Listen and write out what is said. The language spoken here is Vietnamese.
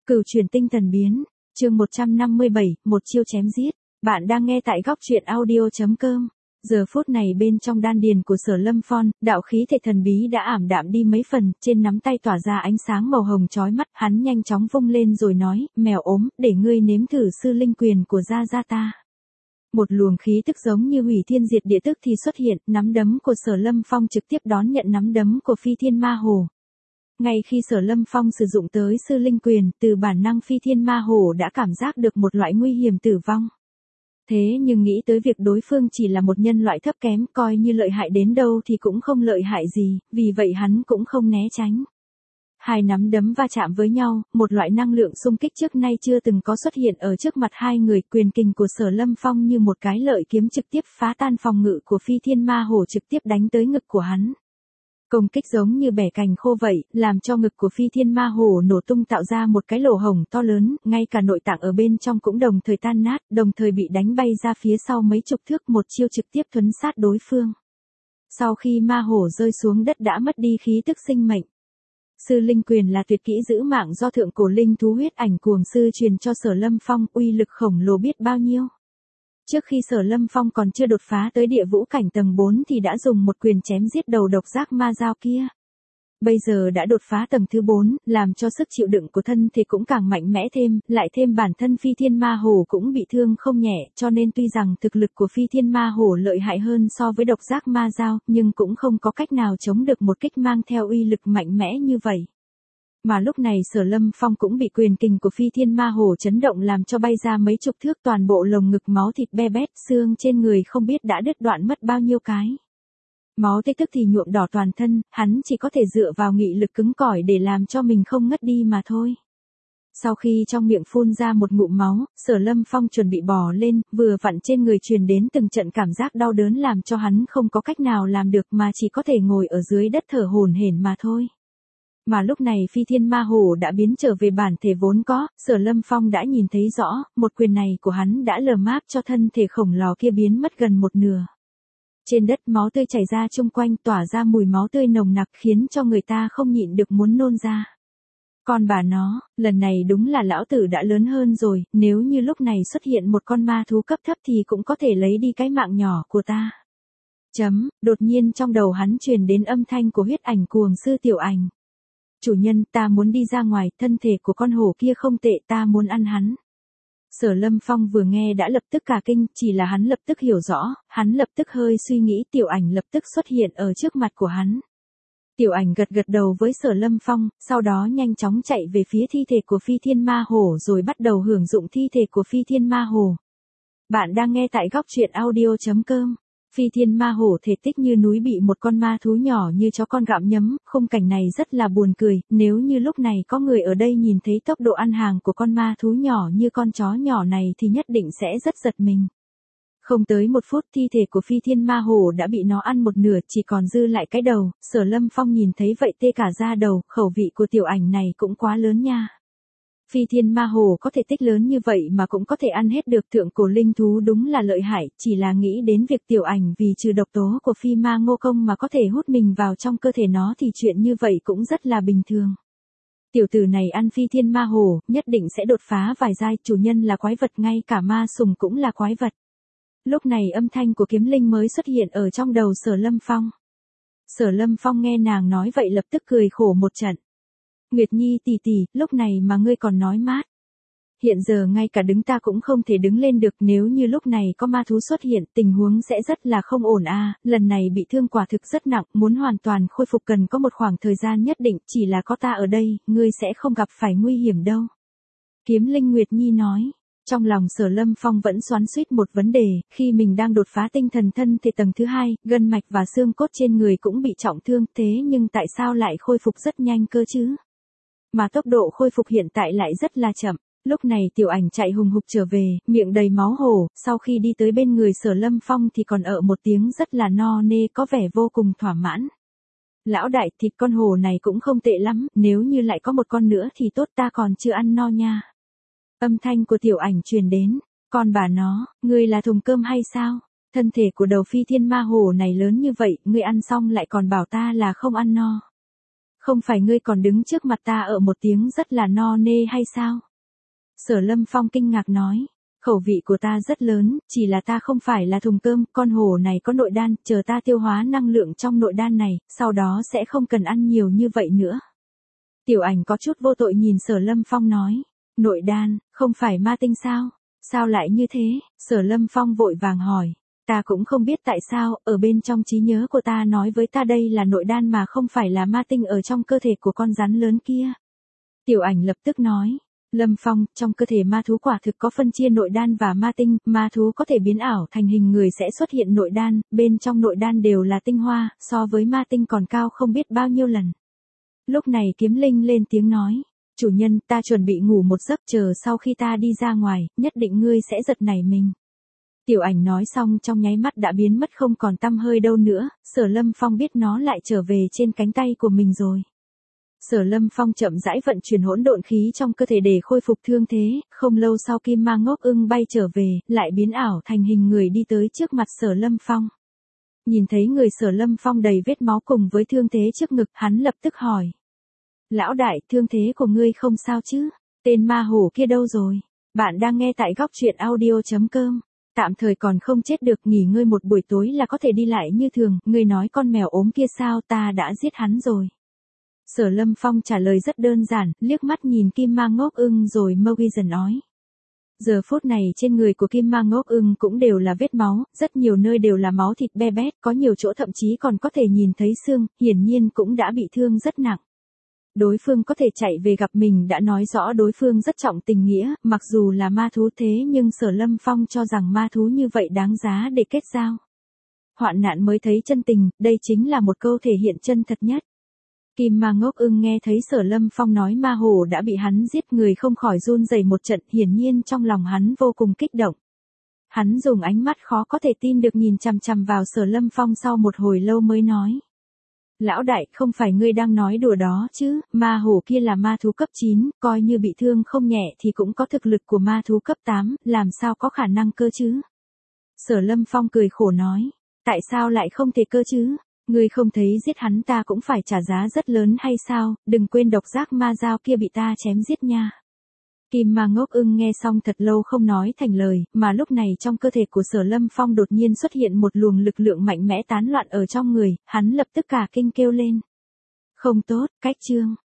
Cửu chuyển tinh thần biến, chương 157, một chiêu chém giết. Bạn đang nghe tại góc truyện audio.com. Giờ phút này bên trong đan điền của Sở Lâm Phong, đạo khí thể thần bí đã ảm đạm đi mấy phần, trên nắm tay tỏa ra ánh sáng màu hồng chói mắt, hắn nhanh chóng vung lên rồi nói, mèo ốm, để ngươi nếm thử sư linh quyền của gia gia ta. Một luồng khí tức giống như hủy thiên diệt địa tức thì xuất hiện, nắm đấm của Sở Lâm Phong trực tiếp đón nhận nắm đấm của Phi Thiên Ma Hổ. Ngay khi Sở Lâm Phong sử dụng tới sư linh quyền, từ bản năng Phi Thiên Ma Hổ đã cảm giác được một loại nguy hiểm tử vong. Thế nhưng nghĩ tới việc đối phương chỉ là một nhân loại thấp kém, coi như lợi hại đến đâu thì cũng không lợi hại gì, vì vậy hắn cũng không né tránh. Hai nắm đấm va chạm với nhau, một loại năng lượng xung kích trước nay chưa từng có xuất hiện ở trước mặt hai người, quyền kình của Sở Lâm Phong như một cái lợi kiếm trực tiếp phá tan phòng ngự của Phi Thiên Ma Hổ, trực tiếp đánh tới ngực của hắn. Công kích giống như bẻ cành khô vậy, làm cho ngực của Phi Thiên Ma Hổ nổ tung tạo ra một cái lỗ hổng to lớn, ngay cả nội tạng ở bên trong cũng đồng thời tan nát, đồng thời bị đánh bay ra phía sau mấy chục thước, một chiêu trực tiếp thuấn sát đối phương. Sau khi Ma Hổ rơi xuống đất đã mất đi khí tức sinh mệnh. Sư linh quyền là tuyệt kỹ giữ mạng do thượng cổ linh thú huyết ảnh cuồng sư truyền cho Sở Lâm Phong, uy lực khổng lồ biết bao nhiêu. Trước khi Sở Lâm Phong còn chưa đột phá tới địa vũ cảnh tầng 4 thì đã dùng một quyền chém giết đầu độc giác ma dao kia. Bây giờ đã đột phá tầng thứ 4, làm cho sức chịu đựng của thân thể cũng càng mạnh mẽ thêm, lại thêm bản thân Phi Thiên Ma Hổ cũng bị thương không nhẹ, cho nên tuy rằng thực lực của Phi Thiên Ma Hổ lợi hại hơn so với độc giác ma dao, nhưng cũng không có cách nào chống được một kích mang theo uy lực mạnh mẽ như vậy. Mà lúc này Sở Lâm Phong cũng bị quyền kình của Phi Thiên Ma Hổ chấn động làm cho bay ra mấy chục thước, toàn bộ lồng ngực máu thịt be bét, xương trên người không biết đã đứt đoạn mất bao nhiêu cái. Máu tê tức thì nhuộm đỏ toàn thân, hắn chỉ có thể dựa vào nghị lực cứng cỏi để làm cho mình không ngất đi mà thôi. Sau khi trong miệng phun ra một ngụm máu, Sở Lâm Phong chuẩn bị bò lên, vừa vặn trên người truyền đến từng trận cảm giác đau đớn làm cho hắn không có cách nào làm được mà chỉ có thể ngồi ở dưới đất thở hổn hển mà thôi. Mà lúc này Phi Thiên Ma Hổ đã biến trở về bản thể vốn có, Sở Lâm Phong đã nhìn thấy rõ, một quyền này của hắn đã lờ máp cho thân thể khổng lồ kia biến mất gần một nửa. Trên đất máu tươi chảy ra chung quanh, tỏa ra mùi máu tươi nồng nặc khiến cho người ta không nhịn được muốn nôn ra. Còn bà nó, lần này đúng là lão tử đã lớn hơn rồi, nếu như lúc này xuất hiện một con ma thú cấp thấp thì cũng có thể lấy đi cái mạng nhỏ của ta. Đột nhiên trong đầu hắn truyền đến âm thanh của huyết ảnh cuồng sư Tiểu Ảnh. Chủ nhân, ta muốn đi ra ngoài, thân thể của con hổ kia không tệ, ta muốn ăn hắn. Sở Lâm Phong vừa nghe đã lập tức cả kinh, chỉ là hắn lập tức hiểu rõ, hắn lập tức hơi suy nghĩ, Tiểu Ảnh lập tức xuất hiện ở trước mặt của hắn. Tiểu Ảnh gật gật đầu với Sở Lâm Phong, sau đó nhanh chóng chạy về phía thi thể của Phi Thiên Ma Hổ rồi bắt đầu hưởng dụng thi thể của Phi Thiên Ma Hổ. Bạn đang nghe tại góc truyện audio.com. Phi Thiên Ma Hổ thể tích như núi bị một con ma thú nhỏ như chó con gặm nhấm, khung cảnh này rất là buồn cười, nếu như lúc này có người ở đây nhìn thấy tốc độ ăn hàng của con ma thú nhỏ như con chó nhỏ này thì nhất định sẽ rất giật mình. Không tới một phút thi thể của Phi Thiên Ma Hổ đã bị nó ăn một nửa, chỉ còn dư lại cái đầu, Sở Lâm Phong nhìn thấy vậy tê cả da đầu, khẩu vị của Tiểu Ảnh này cũng quá lớn nha. Phi Thiên Ma Hổ có thể tích lớn như vậy mà cũng có thể ăn hết được, thượng cổ linh thú đúng là lợi hại, chỉ là nghĩ đến việc Tiểu Ảnh vì trừ độc tố của Phi Ma Ngô Công mà có thể hút mình vào trong cơ thể nó thì chuyện như vậy cũng rất là bình thường. Tiểu tử này ăn Phi Thiên Ma Hổ, nhất định sẽ đột phá vài giai, chủ nhân là quái vật, ngay cả ma sùng cũng là quái vật. Lúc này âm thanh của Kiếm Linh mới xuất hiện ở trong đầu Sở Lâm Phong. Sở Lâm Phong nghe nàng nói vậy lập tức cười khổ một trận. Nguyệt Nhi tỷ tỷ, lúc này mà ngươi còn nói mát. Hiện giờ ngay cả đứng ta cũng không thể đứng lên được, nếu như lúc này có ma thú xuất hiện, tình huống sẽ rất là không ổn a. Lần này bị thương quả thực rất nặng, muốn hoàn toàn khôi phục cần có một khoảng thời gian nhất định, chỉ là có ta ở đây, ngươi sẽ không gặp phải nguy hiểm đâu. Kiếm Linh Nguyệt Nhi nói. Trong lòng Sở Lâm Phong vẫn xoắn xuýt một vấn đề, khi mình đang đột phá tinh thần thân thể tầng thứ 2, gân mạch và xương cốt trên người cũng bị trọng thương, thế nhưng tại sao lại khôi phục rất nhanh cơ chứ? Mà tốc độ khôi phục hiện tại lại rất là chậm. Lúc này Tiểu Ảnh chạy hùng hục trở về, miệng đầy máu hổ, sau khi đi tới bên người Sở Lâm Phong thì còn ở một tiếng rất là no nê, có vẻ vô cùng thỏa mãn. Lão đại, thịt con hổ này cũng không tệ lắm, nếu như lại có một con nữa thì tốt, ta còn chưa ăn no nha. Âm thanh của Tiểu Ảnh truyền đến, con bà nó, ngươi là thùng cơm hay sao? Thân thể của đầu Phi Thiên Ma Hổ này lớn như vậy, ngươi ăn xong lại còn bảo ta là không ăn no. Không phải ngươi còn đứng trước mặt ta ở một tiếng rất là no nê hay sao? Sở Lâm Phong kinh ngạc nói. Khẩu vị của ta rất lớn, chỉ là ta không phải là thùng cơm, con hổ này có nội đan, chờ ta tiêu hóa năng lượng trong nội đan này, sau đó sẽ không cần ăn nhiều như vậy nữa. Tiểu Ảnh có chút vô tội nhìn Sở Lâm Phong nói. Nội đan, không phải ma tinh sao? Sao lại như thế? Sở Lâm Phong vội vàng hỏi. Ta cũng không biết tại sao, ở bên trong trí nhớ của ta nói với ta đây là nội đan mà không phải là ma tinh ở trong cơ thể của con rắn lớn kia. Tiểu Ảnh lập tức nói. Lâm Phong, trong cơ thể ma thú quả thực có phân chia nội đan và ma tinh, ma thú có thể biến ảo thành hình người sẽ xuất hiện nội đan, bên trong nội đan đều là tinh hoa, so với ma tinh còn cao không biết bao nhiêu lần. Lúc này Kiếm Linh lên tiếng nói. Chủ nhân, ta chuẩn bị ngủ một giấc, chờ sau khi ta đi ra ngoài, nhất định ngươi sẽ giật nảy mình. Tiểu Ảnh nói xong trong nháy mắt đã biến mất không còn tăm hơi đâu nữa, Sở Lâm Phong biết nó lại trở về trên cánh tay của mình rồi. Sở Lâm Phong chậm rãi vận chuyển hỗn độn khí trong cơ thể để khôi phục thương thế, không lâu sau Kim Ma Ngốc Ưng bay trở về, lại biến ảo thành hình người đi tới trước mặt Sở Lâm Phong. Nhìn thấy người Sở Lâm Phong đầy vết máu cùng với thương thế trước ngực, hắn lập tức hỏi. Lão đại, thương thế của ngươi không sao chứ? Tên ma hổ kia đâu rồi? Bạn đang nghe tại góc truyện audio.com. Tạm thời còn không chết được, nghỉ ngơi một buổi tối là có thể đi lại như thường, ngươi nói con mèo ốm kia sao, ta đã giết hắn rồi. Sở Lâm Phong trả lời rất đơn giản, liếc mắt nhìn Kim Ma Ngốc Ưng rồi mơ uy dần nói. Giờ phút này trên người của Kim Ma Ngốc Ưng cũng đều là vết máu, rất nhiều nơi đều là máu thịt be bét, có nhiều chỗ thậm chí còn có thể nhìn thấy xương, hiển nhiên cũng đã bị thương rất nặng. Đối phương có thể chạy về gặp mình đã nói rõ đối phương rất trọng tình nghĩa, mặc dù là ma thú thế nhưng Sở Lâm Phong cho rằng ma thú như vậy đáng giá để kết giao. Hoạn nạn mới thấy chân tình, đây chính là một câu thể hiện chân thật nhất. Kim Ma Ngốc Ưng nghe thấy Sở Lâm Phong nói ma hổ đã bị hắn giết, người không khỏi run rẩy một trận, hiển nhiên trong lòng hắn vô cùng kích động. Hắn dùng ánh mắt khó có thể tin được nhìn chằm chằm vào Sở Lâm Phong sau một hồi lâu mới nói. Lão đại, không phải ngươi đang nói đùa đó chứ, ma hổ kia là ma thú cấp 9, coi như bị thương không nhẹ thì cũng có thực lực của ma thú cấp 8, làm sao có khả năng cơ chứ? Sở Lâm Phong cười khổ nói, tại sao lại không thể cơ chứ? Ngươi không thấy giết hắn ta cũng phải trả giá rất lớn hay sao, đừng quên độc giác ma dao kia bị ta chém giết nha. Kim Ma Ngốc Ưng nghe xong thật lâu không nói thành lời, mà lúc này trong cơ thể của Sở Lâm Phong đột nhiên xuất hiện một luồng lực lượng mạnh mẽ tán loạn ở trong người, hắn lập tức cả kinh kêu lên. Không tốt, cách chương.